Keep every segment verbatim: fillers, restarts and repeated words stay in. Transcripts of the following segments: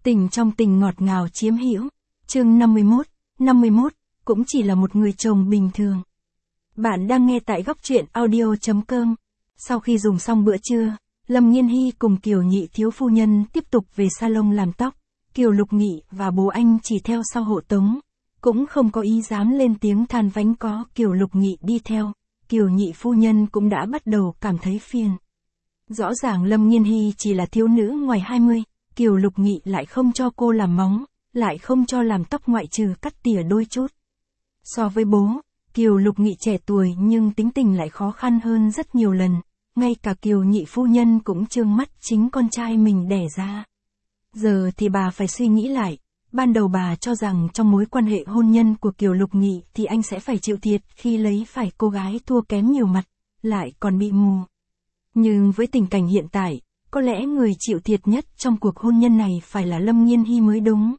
Tình trong tình ngọt ngào chiếm hữu. Chương năm mươi mốt, năm mươi mốt, cũng chỉ là một người chồng bình thường. Bạn đang nghe tại góc truyện audio chấm com. Sau khi dùng xong bữa trưa, Lâm Nghiên Hy cùng Kiều Nhị thiếu phu nhân tiếp tục về salon làm tóc. Kiều Lục Nghị và bố anh chỉ theo sau hộ tống, cũng không có ý dám lên tiếng than vãn. Có Kiều Lục Nghị đi theo, Kiều Nhị phu nhân cũng đã bắt đầu cảm thấy phiền. Rõ ràng Lâm Nghiên Hy chỉ là thiếu nữ ngoài hai mươi, Kiều Lục Nghị lại không cho cô làm móng, lại không cho làm tóc ngoại trừ cắt tỉa đôi chút. So với bố, Kiều Lục Nghị trẻ tuổi nhưng tính tình lại khó khăn hơn rất nhiều lần, ngay cả Kiều Nhị phu nhân cũng trương mắt chính con trai mình đẻ ra. Giờ thì bà phải suy nghĩ lại, ban đầu bà cho rằng trong mối quan hệ hôn nhân của Kiều Lục Nghị thì anh sẽ phải chịu thiệt khi lấy phải cô gái thua kém nhiều mặt, lại còn bị mù. Nhưng với tình cảnh hiện tại, có lẽ người chịu thiệt nhất trong cuộc hôn nhân này phải là Lâm Nghiên Hy mới đúng.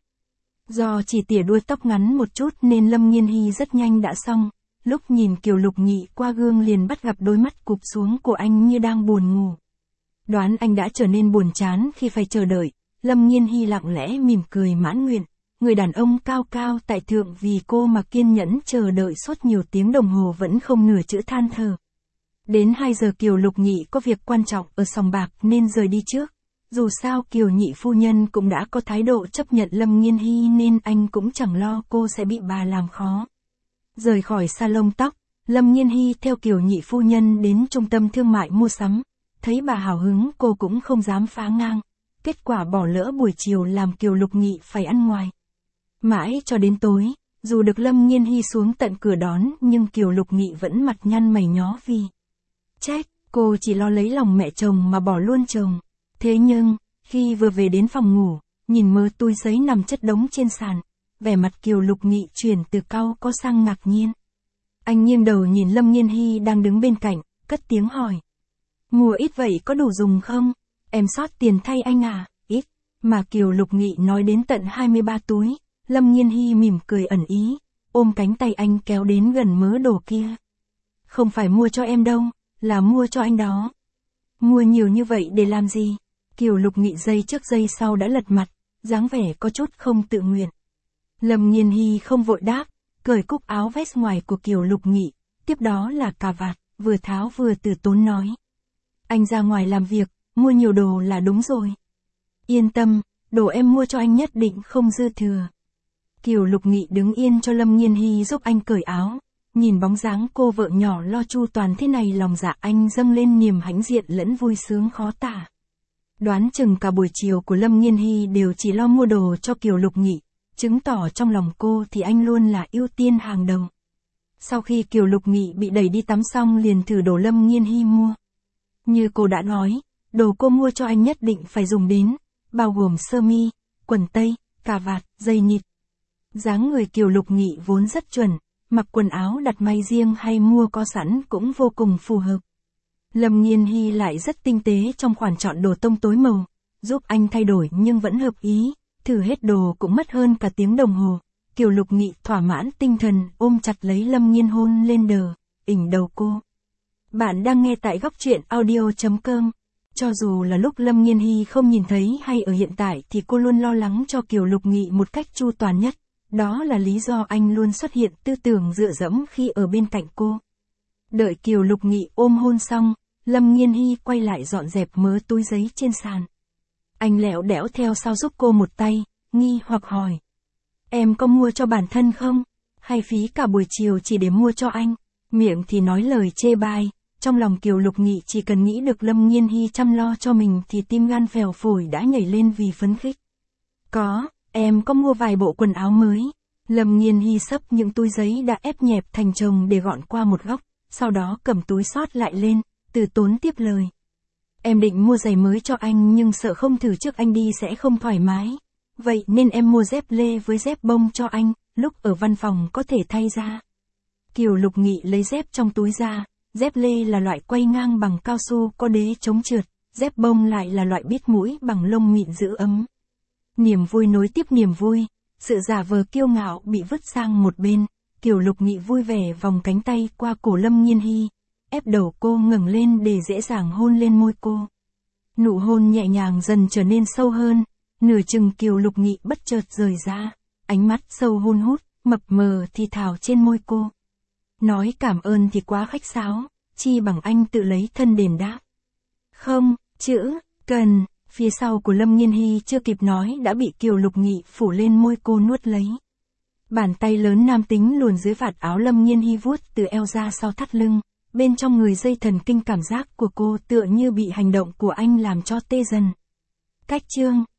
Do chỉ tỉa đuôi tóc ngắn một chút nên Lâm Nghiên Hy rất nhanh đã xong, lúc nhìn Kiều Lục Nghị qua gương liền bắt gặp đôi mắt cụp xuống của anh như đang buồn ngủ. Đoán anh đã trở nên buồn chán khi phải chờ đợi, Lâm Nghiên Hy lặng lẽ mỉm cười mãn nguyện, người đàn ông cao cao tại thượng vì cô mà kiên nhẫn chờ đợi suốt nhiều tiếng đồng hồ vẫn không nửa chữ than thở. Đến hai giờ Kiều Lục Nghị có việc quan trọng ở sòng bạc nên rời đi trước. Dù sao Kiều Nhị phu nhân cũng đã có thái độ chấp nhận Lâm Nghiên Hy nên anh cũng chẳng lo cô sẽ bị bà làm khó. Rời khỏi salon tóc, Lâm Nghiên Hy theo Kiều Nhị phu nhân đến trung tâm thương mại mua sắm. Thấy bà hào hứng cô cũng không dám phá ngang. Kết quả bỏ lỡ buổi chiều làm Kiều Lục Nghị phải ăn ngoài. Mãi cho đến tối, dù được Lâm Nghiên Hy xuống tận cửa đón nhưng Kiều Lục Nghị vẫn mặt nhăn mày nhó vì chết, cô chỉ lo lấy lòng mẹ chồng mà bỏ luôn chồng. Thế nhưng, khi vừa về đến phòng ngủ, nhìn mớ túi giấy nằm chất đống trên sàn, vẻ mặt Kiều Lục Nghị chuyển từ cau có sang ngạc nhiên. Anh nghiêng đầu nhìn Lâm Nghiên Hy đang đứng bên cạnh, cất tiếng hỏi. Mua ít vậy có đủ dùng không? Em sót tiền thay anh à? Ít. Mà Kiều Lục Nghị nói đến tận hai mươi ba túi, Lâm Nghiên Hy mỉm cười ẩn ý, ôm cánh tay anh kéo đến gần mớ đồ kia. Không phải mua cho em đâu, là mua cho anh đó. Mua nhiều như vậy để làm gì? Kiều Lục Nghị giây trước giây sau đã lật mặt, dáng vẻ có chút không tự nguyện. Lâm Nghiên Hy không vội đáp, cởi cúc áo vest ngoài của Kiều Lục Nghị, tiếp đó là cà vạt, vừa tháo vừa từ tốn nói. Anh ra ngoài làm việc, mua nhiều đồ là đúng rồi. Yên tâm, đồ em mua cho anh nhất định không dư thừa. Kiều Lục Nghị đứng yên cho Lâm Nghiên Hy giúp anh cởi áo. Nhìn bóng dáng cô vợ nhỏ lo chu toàn thế này lòng dạ anh dâng lên niềm hãnh diện lẫn vui sướng khó tả. Đoán chừng cả buổi chiều của Lâm Nghiên Hy đều chỉ lo mua đồ cho Kiều Lục Nghị, chứng tỏ trong lòng cô thì anh luôn là ưu tiên hàng đầu. Sau khi Kiều Lục Nghị bị đẩy đi tắm xong liền thử đồ Lâm Nghiên Hy mua. Như cô đã nói, đồ cô mua cho anh nhất định phải dùng đến, bao gồm sơ mi, quần tây, cà vạt, dây nịt. Dáng người Kiều Lục Nghị vốn rất chuẩn. Mặc quần áo đặt may riêng hay mua có sẵn cũng vô cùng phù hợp. Lâm Nghiên Hy lại rất tinh tế trong khoản chọn đồ tông tối màu, giúp anh thay đổi nhưng vẫn hợp ý, thử hết đồ cũng mất hơn cả tiếng đồng hồ. Kiều Lục Nghị thỏa mãn tinh thần ôm chặt lấy Lâm Nghiên hôn lên đờ, ỉnh đầu cô. Bạn đang nghe tại góc truyện audio chấm com. Cho dù là lúc Lâm Nghiên Hy không nhìn thấy hay ở hiện tại thì cô luôn lo lắng cho Kiều Lục Nghị một cách chu toàn nhất. Đó là lý do anh luôn xuất hiện tư tưởng dựa dẫm khi ở bên cạnh cô. Đợi Kiều Lục Nghị ôm hôn xong, Lâm Nghiên Hy quay lại dọn dẹp mớ túi giấy trên sàn. Anh lẹo đẽo theo sau giúp cô một tay, nghi hoặc hỏi. Em có mua cho bản thân không? Hay phí cả buổi chiều chỉ để mua cho anh? Miệng thì nói lời chê bai, trong lòng Kiều Lục Nghị chỉ cần nghĩ được Lâm Nghiên Hy chăm lo cho mình thì tim gan phèo phổi đã nhảy lên vì phấn khích. Có. Em có mua vài bộ quần áo mới. Lâm Nghiên Hy xấp những túi giấy đã ép nhẹp thành chồng để gọn qua một góc, sau đó cầm túi sót lại lên, từ tốn tiếp lời. Em định mua giày mới cho anh nhưng sợ không thử trước anh đi sẽ không thoải mái. Vậy nên em mua dép lê với dép bông cho anh, lúc ở văn phòng có thể thay ra. Kiều Lục Nghị lấy dép trong túi ra, dép lê là loại quay ngang bằng cao su có đế chống trượt, dép bông lại là loại bít mũi bằng lông mịn giữ ấm. Niềm vui nối tiếp niềm vui, sự giả vờ kiêu ngạo bị vứt sang một bên, Kiều Lục Nghị vui vẻ vòng cánh tay qua cổ Lâm Nghiên Hy, ép đầu cô ngẩng lên để dễ dàng hôn lên môi cô. Nụ hôn nhẹ nhàng dần trở nên sâu hơn, nửa chừng Kiều Lục Nghị bất chợt rời ra, ánh mắt sâu hun hút, mập mờ thì thào trên môi cô. Nói cảm ơn thì quá khách sáo, chi bằng anh tự lấy thân đền đáp. Không, chữ, cần, phía sau của Lâm Nghiên Hy chưa kịp nói đã bị Kiều Lục Nghị phủ lên môi cô nuốt lấy. Bàn tay lớn nam tính luồn dưới vạt áo Lâm Nghiên Hy vuốt từ eo ra sau thắt lưng, bên trong người dây thần kinh cảm giác của cô tựa như bị hành động của anh làm cho tê dần. Cách chương